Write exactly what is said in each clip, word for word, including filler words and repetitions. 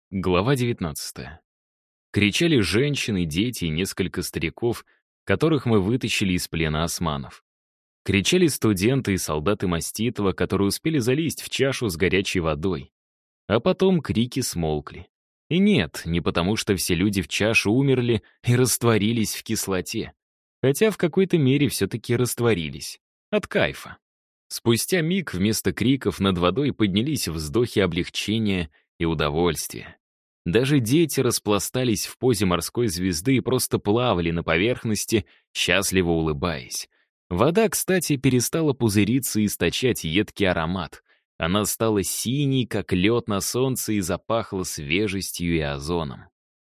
Глава девятнадцатая. Кричали женщины, дети и несколько стариков, которых мы вытащили из плена османов. Кричали студенты и солдаты Маститова, которые успели залезть в чашу с горячей водой. А потом крики смолкли. И нет, не потому что все люди в чашу умерли и растворились в кислоте. Хотя в какой-то мере все-таки растворились. От кайфа. Спустя миг вместо криков над водой поднялись вздохи облегчения и удовольствия. Даже дети распластались в позе морской звезды и просто плавали на поверхности, счастливо улыбаясь. Вода, кстати, перестала пузыриться и источать едкий аромат. Она стала синей, как лед на солнце, и запахла свежестью и озоном.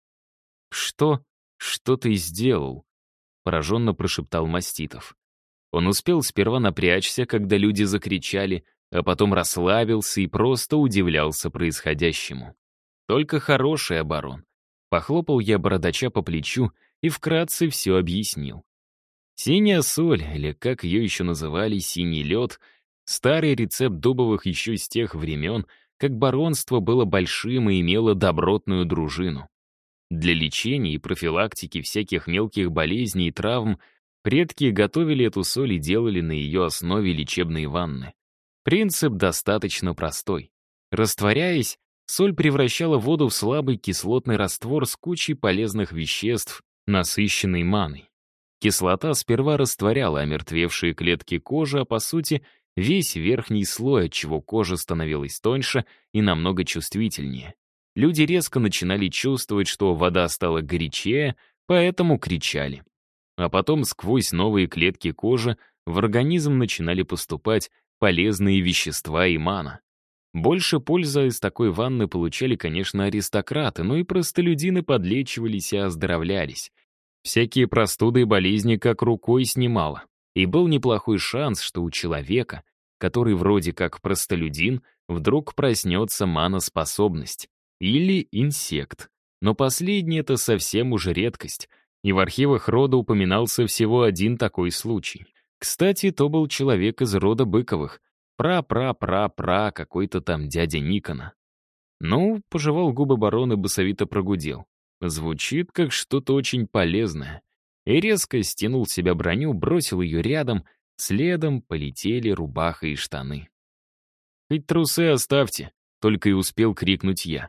«Что? Что ты сделал?» — пораженно прошептал Маститов. Он успел сперва напрячься, когда люди закричали, а потом расслабился и просто удивлялся происходящему. Только хороший оборон. Похлопал я бородача по плечу и вкратце все объяснил. Синяя соль, или как ее еще называли, синий лед, старый рецепт Дубовых еще с тех времен, как баронство было большим и имело добротную дружину. Для лечения и профилактики всяких мелких болезней и травм предки готовили эту соль и делали на ее основе лечебные ванны. Принцип достаточно простой. Растворяясь, соль превращала воду в слабый кислотный раствор с кучей полезных веществ, насыщенной маной. Кислота сперва растворяла омертвевшие клетки кожи, а по сути весь верхний слой, отчего кожа становилась тоньше и намного чувствительнее. Люди резко начинали чувствовать, что вода стала горячее, поэтому кричали. А потом сквозь новые клетки кожи в организм начинали поступать полезные вещества и мана. Больше пользы из такой ванны получали, конечно, аристократы, но и простолюдины подлечивались и оздоровлялись. Всякие простуды и болезни как рукой снимало. И был неплохой шанс, что у человека, который вроде как простолюдин, вдруг проснется маноспособность. Или инсект. Но последнее — это совсем уже редкость. И в архивах рода упоминался всего один такой случай. Кстати, то был человек из рода Быковых. Пра-пра-пра-пра какой-то там дядя Никона. Ну, пожевал губы барон и басовито прогудел. Звучит как что-то очень полезное. И резко стянул с себя броню, бросил ее рядом, следом полетели рубаха и штаны. «Хоть трусы оставьте», — только и успел крикнуть я.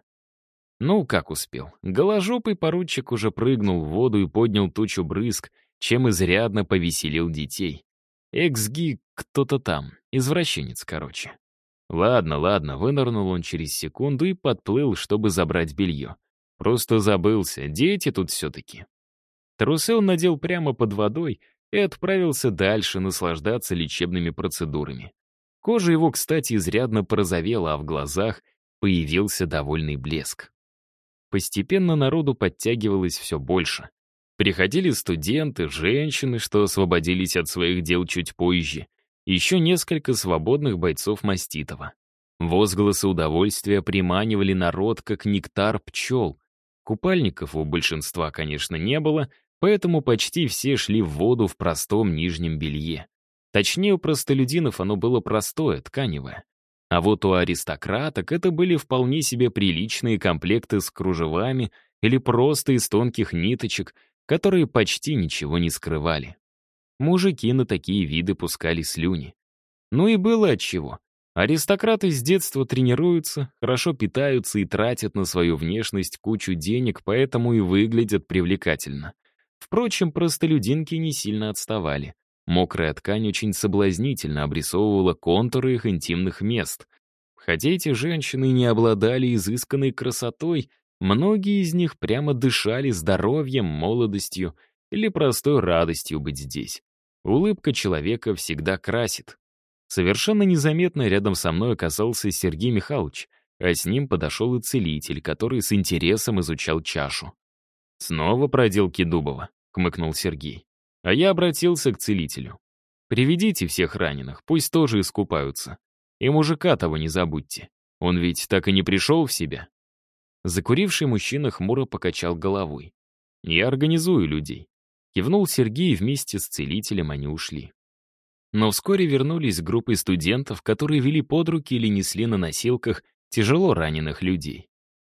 Ну, как успел. Голожопый поручик уже прыгнул в воду и поднял тучу брызг, чем изрядно повеселил детей. Экс-ги кто-то там, извращенец, короче. Ладно, ладно, вынырнул он через секунду и подплыл, чтобы забрать белье. Просто забылся, дети тут все-таки. Трусы он надел прямо под водой и отправился дальше наслаждаться лечебными процедурами. Кожа его, кстати, изрядно порозовела, а в глазах появился довольный блеск. Постепенно народу подтягивалось все больше. Приходили студенты, женщины, что освободились от своих дел чуть позже, и еще несколько свободных бойцов Маститова. Возгласы удовольствия приманивали народ, как нектар пчел. Купальников у большинства, конечно, не было, поэтому почти все шли в воду в простом нижнем белье. Точнее, у простолюдинов оно было простое, тканевое. А вот у аристократок это были вполне себе приличные комплекты с кружевами или просто из тонких ниточек, которые почти ничего не скрывали. Мужики на такие виды пускали слюни. Ну и было отчего. Аристократы с детства тренируются, хорошо питаются и тратят на свою внешность кучу денег, поэтому и выглядят привлекательно. Впрочем, простолюдинки не сильно отставали. Мокрая ткань очень соблазнительно обрисовывала контуры их интимных мест. Хотя эти женщины не обладали изысканной красотой, многие из них прямо дышали здоровьем, молодостью или простой радостью быть здесь. Улыбка человека всегда красит. Совершенно незаметно рядом со мной оказался Сергей Михайлович, а с ним подошел и целитель, который с интересом изучал чашу. «Снова проделки Дубова», — хмыкнул Сергей. А я обратился к целителю. «Приведите всех раненых, пусть тоже искупаются. И мужика того не забудьте. Он ведь так и не пришел в себя». Закуривший мужчина хмуро покачал головой. «Я организую людей». Кивнул Сергей, и вместе с целителем они ушли. Но вскоре вернулись с группой студентов, которые вели под руки или несли на носилках тяжело раненых людей.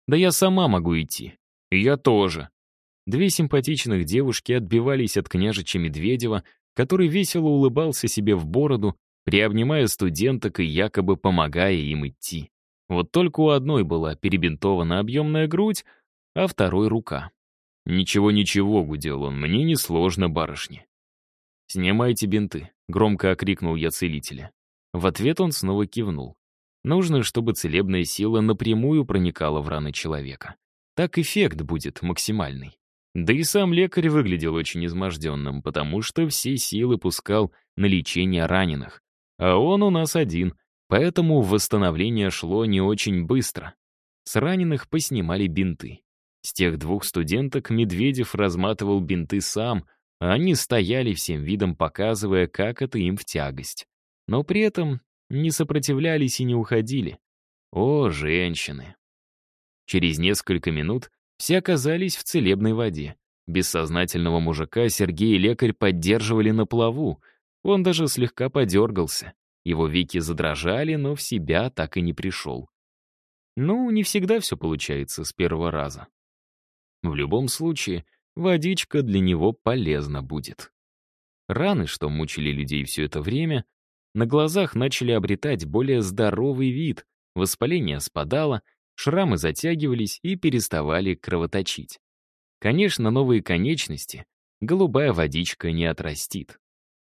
Да я сама могу идти. И я тоже. Две симпатичных девушки отбивались от княжича Медведева, который весело улыбался себе в бороду, приобнимая студенток и якобы помогая им идти. Вот только у одной была перебинтована объемная грудь, а второй — рука. «Ничего-ничего», — гудел он, — «мне несложно, барышни». «Снимайте бинты», — громко окрикнул я целителя. В ответ он снова кивнул. Нужно, чтобы целебная сила напрямую проникала в раны человека. Так эффект будет максимальный. Да и сам лекарь выглядел очень изможденным, потому что все силы пускал на лечение раненых. А он у нас один, поэтому восстановление шло не очень быстро. С раненых поснимали бинты. С тех двух студенток Медведев разматывал бинты сам, а они стояли всем видом, показывая, как это им в тягость. Но при этом не сопротивлялись и не уходили. О, женщины! Через несколько минут все оказались в целебной воде. Бессознательного мужика Сергей и лекарь поддерживали на плаву. Он даже слегка подергался. Его веки задрожали, но в себя так и не пришел. Ну, не всегда все получается с первого раза. В любом случае, водичка для него полезна будет. Раны, что мучили людей все это время, на глазах начали обретать более здоровый вид, воспаление спадало, шрамы затягивались и переставали кровоточить. Конечно, новые конечности голубая водичка не отрастит.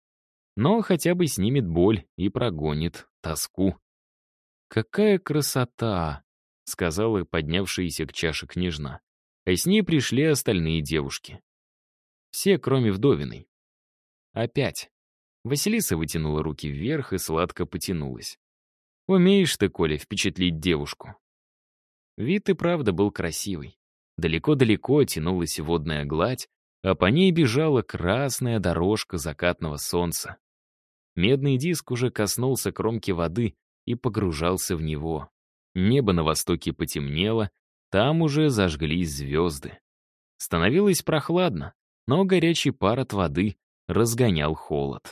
Но хотя бы снимет боль и прогонит тоску. «Какая красота!» — сказала поднявшаяся к чаше княжна. А с ней пришли остальные девушки. Все, кроме вдовиной. Опять. Василиса вытянула руки вверх и сладко потянулась. «Умеешь ты, Коля, впечатлить девушку». Вид и правда был красивый. Далеко-далеко тянулась водная гладь, а по ней бежала красная дорожка закатного солнца. Медный диск уже коснулся кромки воды и погружался в него. Небо на востоке потемнело, там уже зажглись звезды. Становилось прохладно, но горячий пар от воды разгонял холод.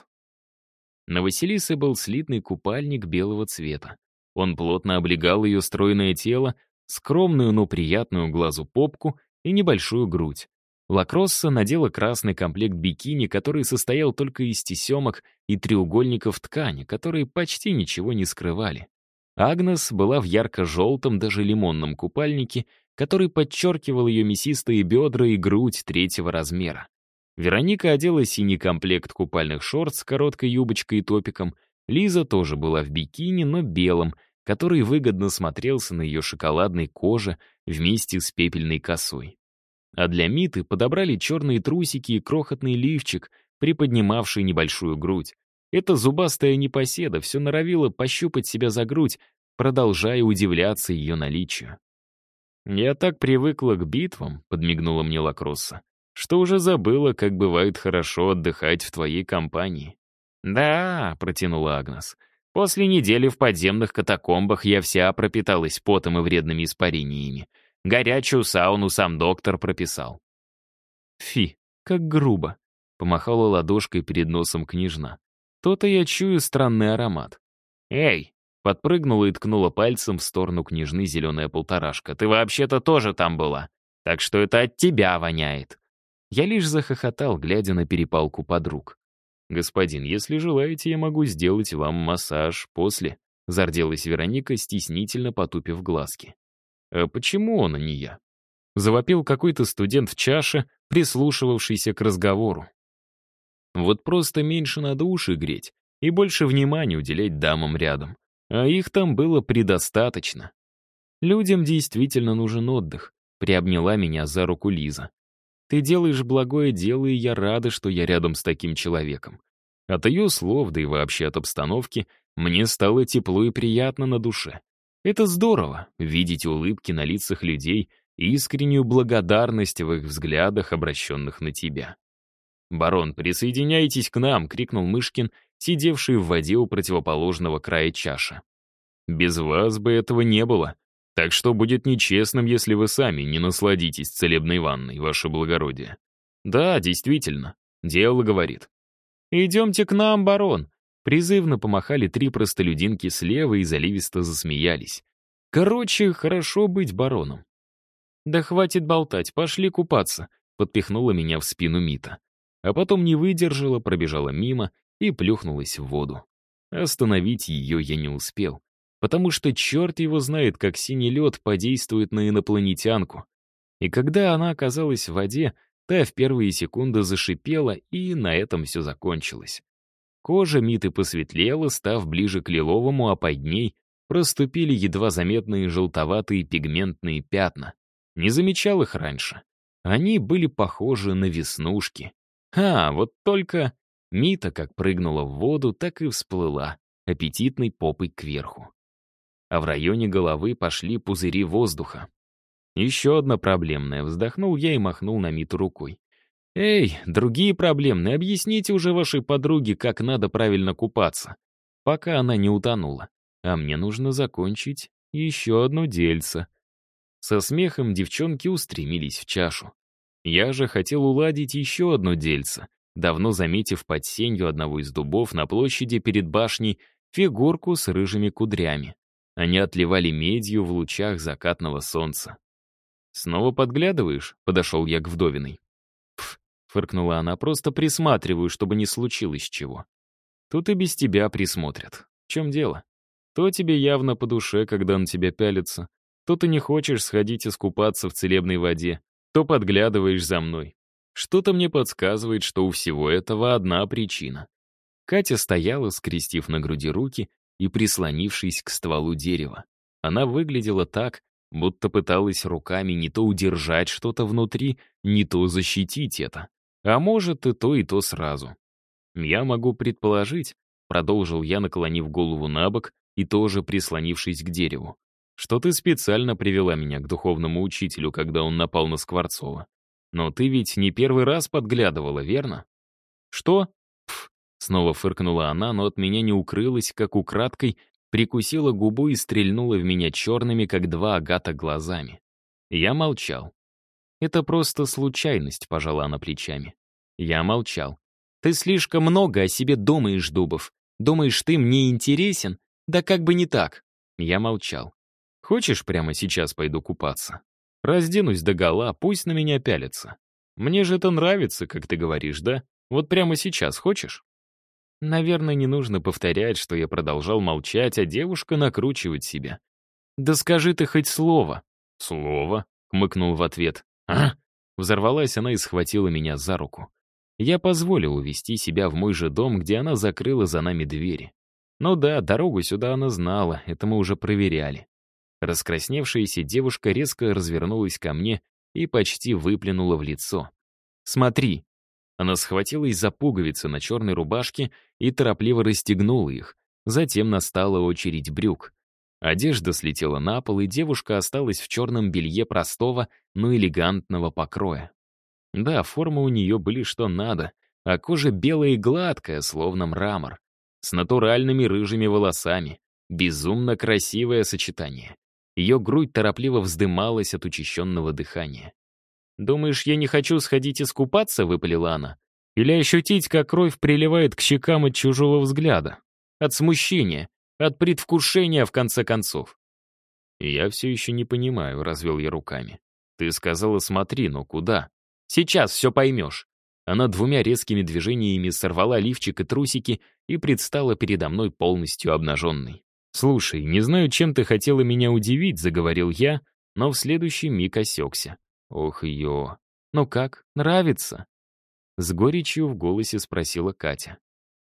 На Василисе был слитный купальник белого цвета. Он плотно облегал ее стройное тело, скромную, но приятную глазу попку и небольшую грудь. Лакросса надела красный комплект бикини, который состоял только из тесемок и треугольников ткани, которые почти ничего не скрывали. Агнес была в ярко-желтом, даже лимонном купальнике, который подчеркивал ее мясистые бедра и грудь третьего размера. Вероника одела синий комплект купальных шорт с короткой юбочкой и топиком. Лиза тоже была в бикини, но белом, который выгодно смотрелся на ее шоколадной коже вместе с пепельной косой. А для Миты подобрали черные трусики и крохотный лифчик, приподнимавший небольшую грудь. Эта зубастая непоседа все норовила пощупать себя за грудь, продолжая удивляться ее наличию. «Я так привыкла к битвам», — подмигнула мне Лакросса, «что уже забыла, как бывает хорошо отдыхать в твоей компании». «Да», — протянула Агнес, «после недели в подземных катакомбах я вся пропиталась потом и вредными испарениями. Горячую сауну сам доктор прописал». «Фи, как грубо», — помахала ладошкой перед носом княжна. «То-то я чую странный аромат». «Эй!» — подпрыгнула и ткнула пальцем в сторону княжны зеленая полторашка. «Ты вообще-то тоже там была, так что это от тебя воняет». Я лишь захохотал, глядя на перепалку подруг. «Господин, если желаете, я могу сделать вам массаж после», — зарделась Вероника, стеснительно потупив глазки. «А почему он, а не я?» — завопил какой-то студент в чаше, прислушивавшийся к разговору. «Вот просто меньше надо уши греть и больше внимания уделять дамам рядом. А их там было предостаточно. Людям действительно нужен отдых», — приобняла меня за руку Лиза. «Ты делаешь благое дело, и я рада, что я рядом с таким человеком». От ее слов, да и вообще от обстановки, мне стало тепло и приятно на душе. Это здорово — видеть улыбки на лицах людей и искреннюю благодарность в их взглядах, обращенных на тебя. «Барон, присоединяйтесь к нам!» — крикнул Мышкин, сидевший в воде у противоположного края чаши. «Без вас бы этого не было. Так что будет нечестным, если вы сами не насладитесь целебной ванной, ваше благородие». «Да, действительно, дело говорит». «Идемте к нам, барон!» Призывно помахали три простолюдинки слева и заливисто засмеялись. Короче, хорошо быть бароном. «Да хватит болтать, пошли купаться», — подпихнула меня в спину Мита. А потом не выдержала, пробежала мимо и плюхнулась в воду. Остановить ее я не успел, потому что черт его знает, как синий лед подействует на инопланетянку. И когда она оказалась в воде, та в первые секунды зашипела, и на этом все закончилось. Кожа Миты посветлела, став ближе к лиловому, а под ней проступили едва заметные желтоватые пигментные пятна. Не замечал их раньше. Они были похожи на веснушки. А, вот только Мита как прыгнула в воду, так и всплыла, аппетитной попой кверху. А в районе головы пошли пузыри воздуха. Еще одна проблемная. Вздохнул я и махнул на Миту рукой. «Эй, другие проблемные, объясните уже вашей подруге, как надо правильно купаться, пока она не утонула. А мне нужно закончить еще одно дельце». Со смехом девчонки устремились в чашу. Я же хотел уладить еще одно дельце, давно заметив под сенью одного из дубов на площади перед башней фигурку с рыжими кудрями. Они отливали медью в лучах закатного солнца. «Снова подглядываешь?» — подошел я к вдовиной. «Пф», — фыркнула она, — «просто присматриваю, чтобы не случилось чего». «Тут и без тебя присмотрят. В чем дело? То тебе явно по душе, когда на тебя пялятся, то ты не хочешь сходить искупаться в целебной воде, то подглядываешь за мной. Что-то мне подсказывает, что у всего этого одна причина». Катя стояла, скрестив на груди руки и прислонившись к стволу дерева. Она выглядела так, будто пыталась руками не то удержать что-то внутри, не то защитить это. А может, и то, и то сразу. «Я могу предположить», — продолжил я, наклонив голову на бок и тоже прислонившись к дереву, «что ты специально привела меня к духовному учителю, когда он напал на Скворцова. Но ты ведь не первый раз подглядывала, верно?» «Что?» «Пф», — снова фыркнула она, но от меня не укрылась, как украдкой прикусила губу и стрельнула в меня черными, как два агата, глазами. Я молчал. «Это просто случайность», — пожала она плечами. Я молчал. «Ты слишком много о себе думаешь, Дубов. Думаешь, ты мне интересен? Да как бы не так». Я молчал. «Хочешь, прямо сейчас пойду купаться? Разденусь догола, пусть на меня пялятся. Мне же это нравится, как ты говоришь, да? Вот прямо сейчас хочешь?» Наверное, не нужно повторять, что я продолжал молчать, а девушка накручивать себя. «Да скажи ты хоть слово». «Слово?» — хмыкнул в ответ. «А?» Взорвалась она и схватила меня за руку. Я позволил увести себя в мой же дом, где она закрыла за нами двери. Ну да, дорогу сюда она знала, это мы уже проверяли. Раскрасневшаяся девушка резко развернулась ко мне и почти выплюнула в лицо. «Смотри». Она схватилась за пуговицы на черной рубашке и торопливо расстегнула их. Затем настала очередь брюк. Одежда слетела на пол, и девушка осталась в черном белье простого, но элегантного покроя. Да, формы у нее были что надо, а кожа белая и гладкая, словно мрамор, с натуральными рыжими волосами. Безумно красивое сочетание. Ее грудь торопливо вздымалась от учащенного дыхания. «Думаешь, я не хочу сходить искупаться?» — выпалила она. «Или ощутить, как кровь приливает к щекам от чужого взгляда? От смущения, от предвкушения, в конце концов?» «Я все еще не понимаю», — развел я руками. «Ты сказала, смотри, но куда?» «Сейчас все поймешь». Она двумя резкими движениями сорвала лифчик и трусики и предстала передо мной полностью обнаженной. «Слушай, не знаю, чем ты хотела меня удивить», — заговорил я, но в следующий миг осекся. «Ох, ё! Ну как, нравится?» С горечью в голосе спросила Катя.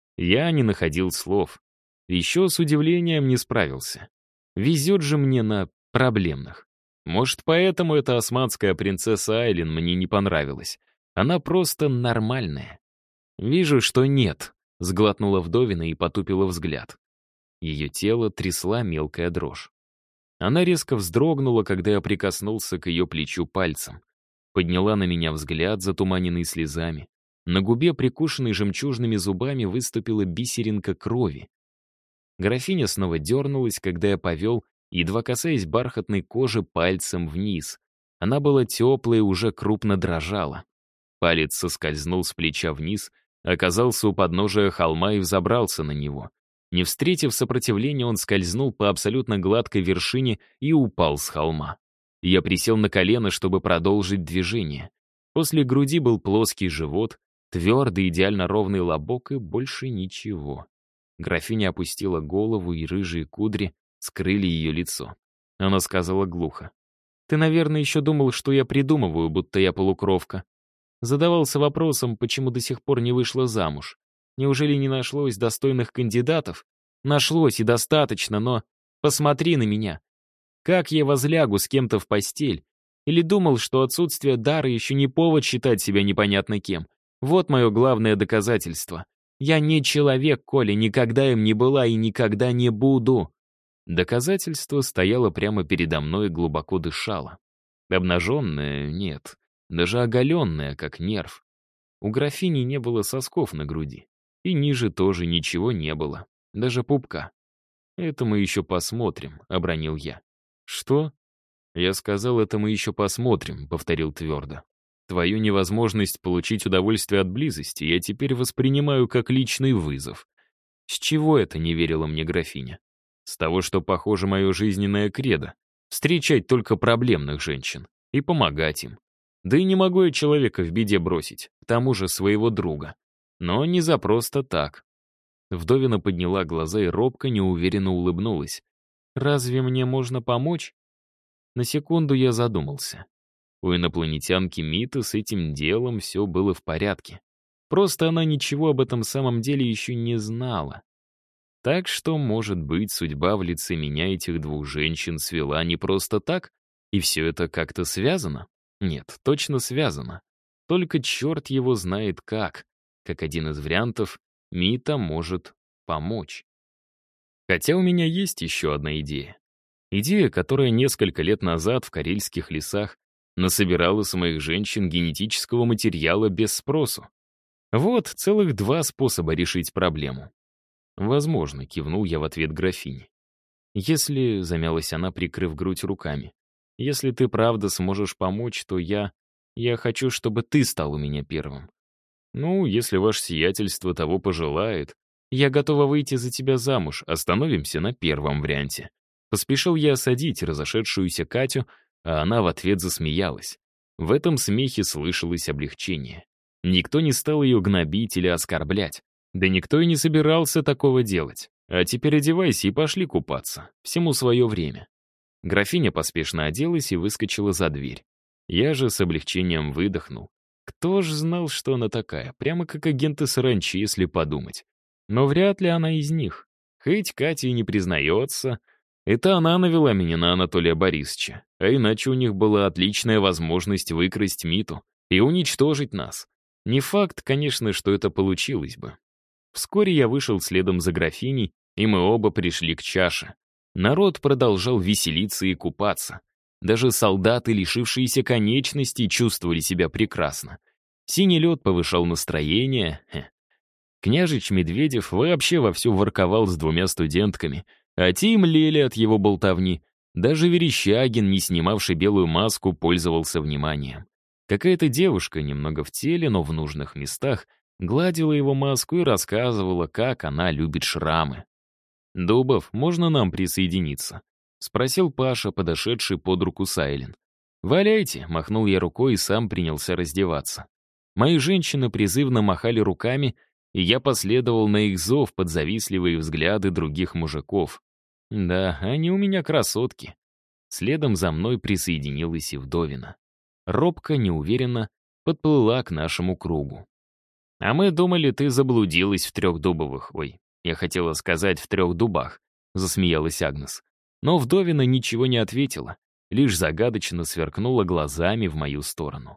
Я не находил слов. Еще с удивлением не справился. Везет же мне на проблемных. Может, поэтому эта османская принцесса Айлин мне не понравилась. Она просто нормальная. «Вижу, что нет», — сглотнула вдовина и потупила взгляд. Ее тело трясла мелкая дрожь. Она резко вздрогнула, когда я прикоснулся к ее плечу пальцем. Подняла на меня взгляд, затуманенный слезами. На губе, прикушенной жемчужными зубами, выступила бисеринка крови. Графиня снова дернулась, когда я повел, едва касаясь бархатной кожи пальцем вниз. Она была теплая и уже крупно дрожала. Палец соскользнул с плеча вниз, оказался у подножия холма и взобрался на него. Не встретив сопротивления, он скользнул по абсолютно гладкой вершине и упал с холма. Я присел на колено, чтобы продолжить движение. После груди был плоский живот, твердый, идеально ровный лобок и больше ничего. Графиня опустила голову, и рыжие кудри скрыли ее лицо. Она сказала глухо: «Ты, наверное, еще думал, что я придумываю, будто я полукровка. Задавался вопросом, почему до сих пор не вышла замуж. Неужели не нашлось достойных кандидатов? Нашлось и достаточно, но посмотри на меня. Как я возлягу с кем-то в постель? Или думал, что отсутствие дара еще не повод считать себя непонятно кем? Вот мое главное доказательство. Я не человек, Коля, никогда им не была и никогда не буду». Доказательство стояло прямо передо мной и глубоко дышало. Обнаженное — нет, даже оголенное, как нерв. У графини не было сосков на груди. И ниже тоже ничего не было, даже пупка. «Это мы еще посмотрим», — обронил я. «Что?» «Я сказал, это мы еще посмотрим», — повторил твердо. «Твою невозможность получить удовольствие от близости я теперь воспринимаю как личный вызов». «С чего это?» — не верила мне графиня. «С того, что, похоже, мое жизненное кредо — встречать только проблемных женщин и помогать им. Да и не могу я человека в беде бросить, к тому же своего друга. Но не за просто так». Вдовина подняла глаза и робко, неуверенно улыбнулась. «Разве мне можно помочь?» На секунду я задумался. У инопланетянки Миты с этим делом все было в порядке. Просто она ничего об этом самом деле еще не знала. Так что, может быть, судьба в лице меня этих двух женщин свела не просто так, и все это как-то связано? Нет, точно связано. Только черт его знает как. Как один из вариантов, Мита может помочь. Хотя у меня есть еще одна идея. Идея, которая несколько лет назад в карельских лесах насобирала с моих женщин генетического материала без спросу. Вот целых два способа решить проблему. «Возможно», — кивнул я в ответ графине. «Если», — замялась она, прикрыв грудь руками, «если ты правда сможешь помочь, то я... Я хочу, чтобы ты стал у меня первым. Ну, если ваше сиятельство того пожелает, я готова выйти за тебя замуж, остановимся на первом варианте». Поспешил я осадить разошедшуюся Катю, а она в ответ засмеялась. В этом смехе слышалось облегчение. Никто не стал ее гнобить или оскорблять. Да никто и не собирался такого делать. А теперь одевайся и пошли купаться. Всему свое время. Графиня поспешно оделась и выскочила за дверь. Я же с облегчением выдохнул. Кто ж знал, что она такая? Прямо как агенты саранчи, если подумать. Но вряд ли она из них. Хоть Катя и не признается, это она навела меня на Анатолия Борисовича, а иначе у них была отличная возможность выкрасть Миту и уничтожить нас. Не факт, конечно, что это получилось бы. Вскоре я вышел следом за графиней, и мы оба пришли к чаше. Народ продолжал веселиться и купаться. Даже солдаты, лишившиеся конечностей, чувствовали себя прекрасно. Синий лед повышал настроение. Хе. Княжич Медведев вообще вовсю ворковал с двумя студентками, а те млели от его болтовни. Даже Верещагин, не снимавший белую маску, пользовался вниманием. Какая-то девушка, немного в теле, но в нужных местах, гладила его маску и рассказывала, как она любит шрамы. «Дубов, можно нам присоединиться?» — спросил Паша, подошедший под руку Сайлен. «Валяйте», — махнул я рукой и сам принялся раздеваться. Мои женщины призывно махали руками, и я последовал на их зов под завистливые взгляды других мужиков. Да, они у меня красотки. Следом за мной присоединилась и вдовина. Робко, неуверенно подплыла к нашему кругу. «А мы думали, ты заблудилась в трех дубовых. Ой, я хотела сказать, в трех дубах», — засмеялась Агнес. Но вдовина ничего не ответила, лишь загадочно сверкнула глазами в мою сторону.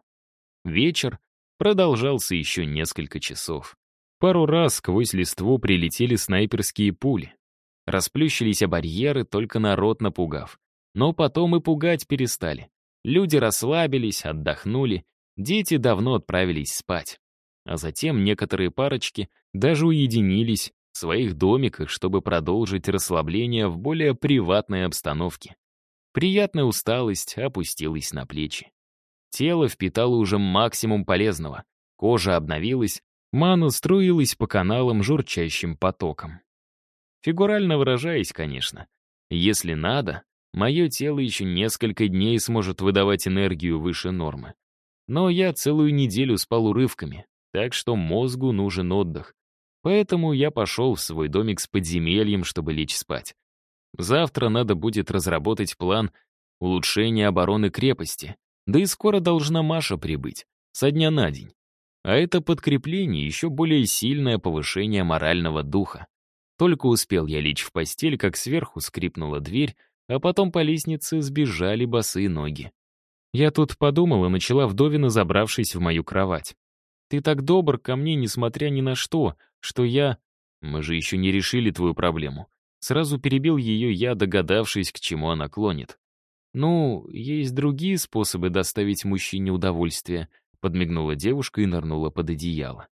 Вечер продолжался еще несколько часов. Пару раз сквозь листву прилетели снайперские пули. Расплющились о барьеры, только народ напугав. Но потом и пугать перестали. Люди расслабились, отдохнули, дети давно отправились спать. А затем некоторые парочки даже уединились в своих домиках, чтобы продолжить расслабление в более приватной обстановке. Приятная усталость опустилась на плечи. Тело впитало уже максимум полезного. Кожа обновилась, мана струилась по каналам журчащим потоком. Фигурально выражаясь, конечно. Если надо, Мое тело еще несколько дней сможет выдавать энергию выше нормы. Но я целую неделю спал урывками, так что мозгу нужен отдых. Поэтому я пошел в свой домик с подземельем, чтобы лечь спать. Завтра надо будет разработать план улучшения обороны крепости. Да и скоро должна Маша прибыть, со дня на день. А это подкрепление еще более сильное повышение морального духа. Только успел я лечь в постель, как сверху скрипнула дверь, а потом по лестнице сбежали босые ноги. Я тут подумала, начала вдовина, забравшись в мою кровать. «Ты так добр ко мне, несмотря ни на что, что я...» «Мы же еще не решили твою проблему». Сразу перебил ее я, догадавшись, к чему она клонит. «Ну, есть другие способы доставить мужчине удовольствие», подмигнула девушка и нырнула под одеяло.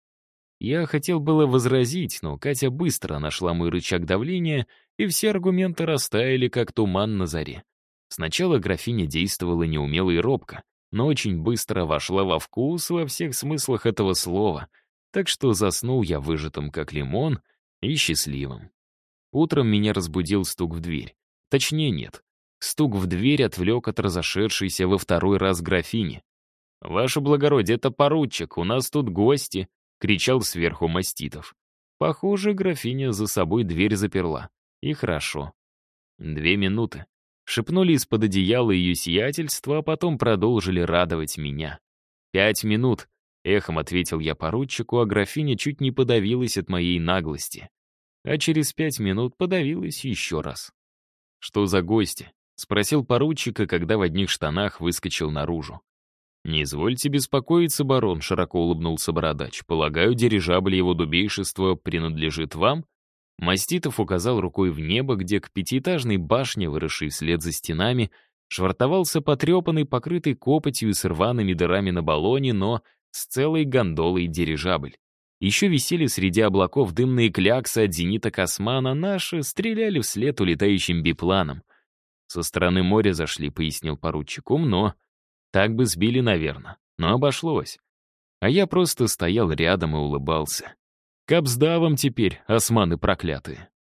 Я хотел было возразить, но Катя быстро нашла мой рычаг давления, и все аргументы растаяли, как туман на заре. Сначала графиня действовала неумело и робко, но очень быстро вошла во вкус во всех смыслах этого слова, так что заснул я выжатым, как лимон, и счастливым. Утром меня разбудил стук в дверь. Точнее, нет. Стук в дверь отвлек от разошедшейся во второй раз графини. «Ваше благородие, это поручик, у нас тут гости», — кричал сверху Маститов. Похоже, графиня за собой дверь заперла. И хорошо. Две минуты. Шепнули из-под одеяла ее сиятельство, а потом продолжили радовать меня. «Пять минут», — эхом ответил я поручику, а графиня чуть не подавилась от моей наглости. А через пять минут подавилась еще раз. «Что за гости?» — спросил поручика, когда в одних штанах выскочил наружу. «Не извольте беспокоиться, барон», — широко улыбнулся бородач. «Полагаю, дирижабль его дубейшества принадлежит вам?» Маститов указал рукой в небо, где к пятиэтажной башне, выросшей вслед за стенами, швартовался потрепанный, покрытый копотью и с рваными дырами на баллоне, но с целой гондолой дирижабль. Еще висели среди облаков дымные кляксы от зенита Космана, наши стреляли вслед улетающим бипланом. «Со стороны моря зашли», — пояснил поручик. «Умно. Так бы сбили, наверное, но обошлось». А я просто стоял рядом и улыбался. Кабзда вам теперь, османы проклятые.